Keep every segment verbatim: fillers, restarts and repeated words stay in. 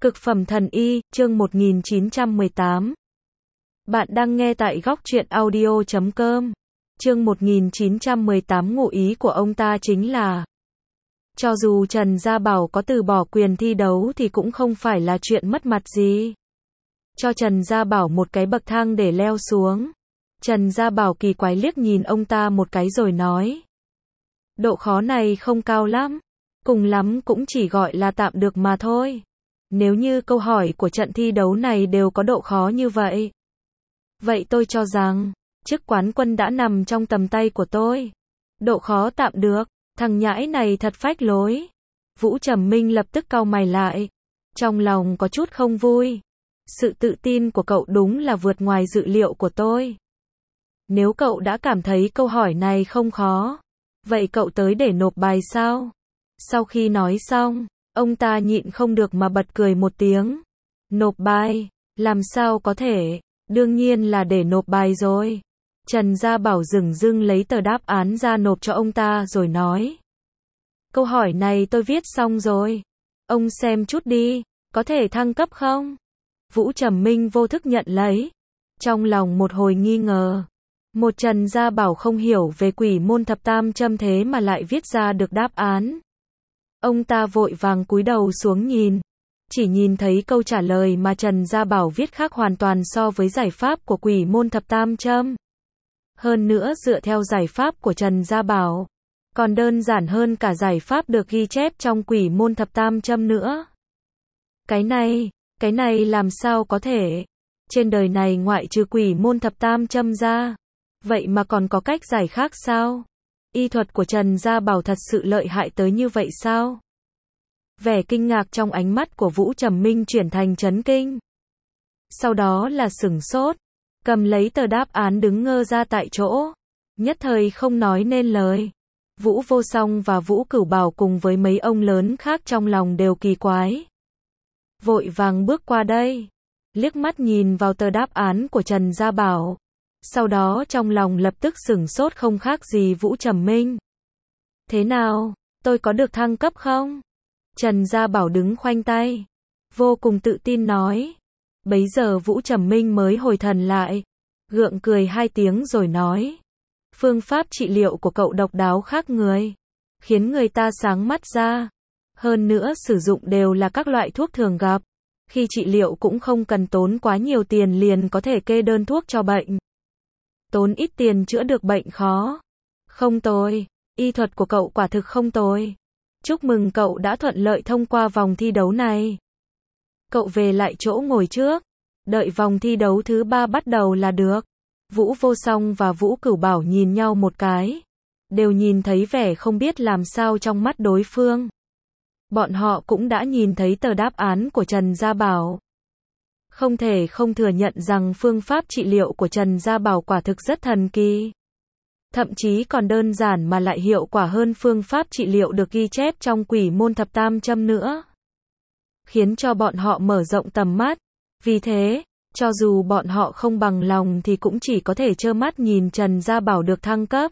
Cực phẩm thần y, chương một nghìn chín trăm mười tám. Bạn đang nghe tại góc truyện audio chấm com. Chương một nghìn chín trăm mười tám, ngụ ý của ông ta chính là cho dù Trần Gia Bảo có từ bỏ quyền thi đấu thì cũng không phải là chuyện mất mặt gì. Cho Trần Gia Bảo một cái bậc thang để leo xuống. Trần Gia Bảo kỳ quái liếc nhìn ông ta một cái rồi nói: độ khó này không cao lắm, cùng lắm cũng chỉ gọi là tạm được mà thôi. Nếu như câu hỏi của trận thi đấu này đều có độ khó như vậy, vậy tôi cho rằng chức quán quân đã nằm trong tầm tay của tôi. Độ khó tạm được, thằng nhãi này thật phách lối. Vũ Trầm Minh lập tức cau mày lại, trong lòng có chút không vui. Sự tự tin của cậu đúng là vượt ngoài dự liệu của tôi. Nếu cậu đã cảm thấy câu hỏi này không khó, vậy cậu tới để nộp bài sao? Sau khi nói xong, ông ta nhịn không được mà bật cười một tiếng. Nộp bài? Làm sao có thể? Đương nhiên là để nộp bài rồi. Trần Gia Bảo dửng dưng lấy tờ đáp án ra nộp cho ông ta rồi nói: câu hỏi này tôi viết xong rồi. Ông xem chút đi, có thể thăng cấp không? Vũ Trầm Minh vô thức nhận lấy. Trong lòng một hồi nghi ngờ. Một Trần Gia Bảo không hiểu về quỷ môn thập tam châm thế mà lại viết ra được đáp án. Ông ta vội vàng cúi đầu xuống nhìn. Chỉ nhìn thấy câu trả lời mà Trần Gia Bảo viết khác hoàn toàn so với giải pháp của quỷ môn thập tam châm. Hơn nữa dựa theo giải pháp của Trần Gia Bảo, còn đơn giản hơn cả giải pháp được ghi chép trong quỷ môn thập tam châm nữa. Cái này, cái này làm sao có thể? Trên đời này ngoại trừ quỷ môn thập tam châm ra, vậy mà còn có cách giải khác sao? Y thuật của Trần Gia Bảo thật sự lợi hại tới như vậy sao? Vẻ kinh ngạc trong ánh mắt của Vũ Trầm Minh chuyển thành chấn kinh. Sau đó là sửng sốt, cầm lấy tờ đáp án đứng ngơ ra tại chỗ, nhất thời không nói nên lời. Vũ Vô Song và Vũ Cửu Bảo cùng với mấy ông lớn khác trong lòng đều kỳ quái. Vội vàng bước qua đây, liếc mắt nhìn vào tờ đáp án của Trần Gia Bảo. Sau đó trong lòng lập tức sửng sốt không khác gì Vũ Trầm Minh. Thế nào, tôi có được thăng cấp không? Trần Gia Bảo đứng khoanh tay, vô cùng tự tin nói. Bấy giờ Vũ Trầm Minh mới hồi thần lại, gượng cười hai tiếng rồi nói: phương pháp trị liệu của cậu độc đáo khác người, khiến người ta sáng mắt ra. Hơn nữa sử dụng đều là các loại thuốc thường gặp, khi trị liệu cũng không cần tốn quá nhiều tiền liền có thể kê đơn thuốc cho bệnh. Tốn ít tiền chữa được bệnh khó. Không tồi, y thuật của cậu quả thực không tồi. Chúc mừng cậu đã thuận lợi thông qua vòng thi đấu này. Cậu về lại chỗ ngồi trước, đợi vòng thi đấu thứ ba bắt đầu là được. Vũ Vô Song và Vũ Cửu Bảo nhìn nhau một cái, đều nhìn thấy vẻ không biết làm sao trong mắt đối phương. Bọn họ cũng đã nhìn thấy tờ đáp án của Trần Gia Bảo. Không thể không thừa nhận rằng phương pháp trị liệu của Trần Gia Bảo quả thực rất thần kỳ. Thậm chí còn đơn giản mà lại hiệu quả hơn phương pháp trị liệu được ghi chép trong quỷ môn thập tam châm nữa. Khiến cho bọn họ mở rộng tầm mắt. Vì thế, cho dù bọn họ không bằng lòng thì cũng chỉ có thể trơ mắt nhìn Trần Gia Bảo được thăng cấp.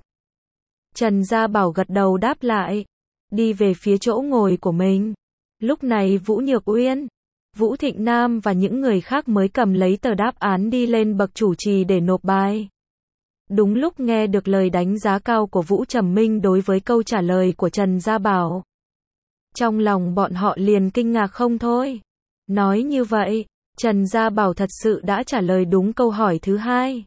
Trần Gia Bảo gật đầu đáp lại, đi về phía chỗ ngồi của mình. Lúc này Vũ Nhược Uyên, Vũ Thịnh Nam và những người khác mới cầm lấy tờ đáp án đi lên bậc chủ trì để nộp bài. Đúng lúc nghe được lời đánh giá cao của Vũ Trầm Minh đối với câu trả lời của Trần Gia Bảo, trong lòng bọn họ liền kinh ngạc không thôi. Nói như vậy, Trần Gia Bảo thật sự đã trả lời đúng câu hỏi thứ hai.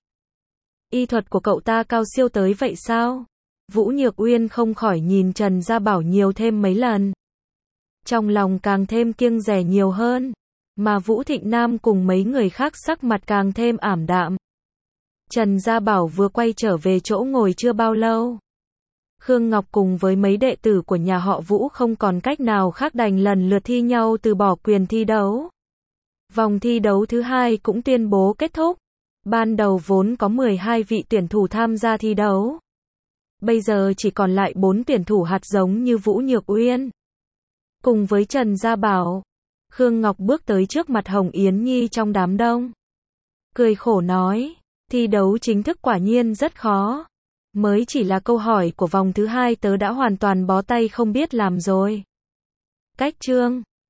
Y thuật của cậu ta cao siêu tới vậy sao? Vũ Nhược Uyên không khỏi nhìn Trần Gia Bảo nhiều thêm mấy lần. Trong lòng càng thêm kiêng dè nhiều hơn, mà Vũ Thịnh Nam cùng mấy người khác sắc mặt càng thêm ảm đạm. Trần Gia Bảo vừa quay trở về chỗ ngồi chưa bao lâu, Khương Ngọc cùng với mấy đệ tử của nhà họ Vũ không còn cách nào khác đành lần lượt thi nhau từ bỏ quyền thi đấu. Vòng thi đấu thứ hai cũng tuyên bố kết thúc. Ban đầu vốn có mười hai vị tuyển thủ tham gia thi đấu, bây giờ chỉ còn lại bốn tuyển thủ hạt giống như Vũ Nhược Uyên cùng với Trần Gia Bảo. Khương Ngọc bước tới trước mặt Hồng Yến Nhi trong đám đông, cười khổ nói: thi đấu chính thức quả nhiên rất khó. Mới chỉ là câu hỏi của vòng thứ hai tớ đã hoàn toàn bó tay không biết làm rồi. Cách chương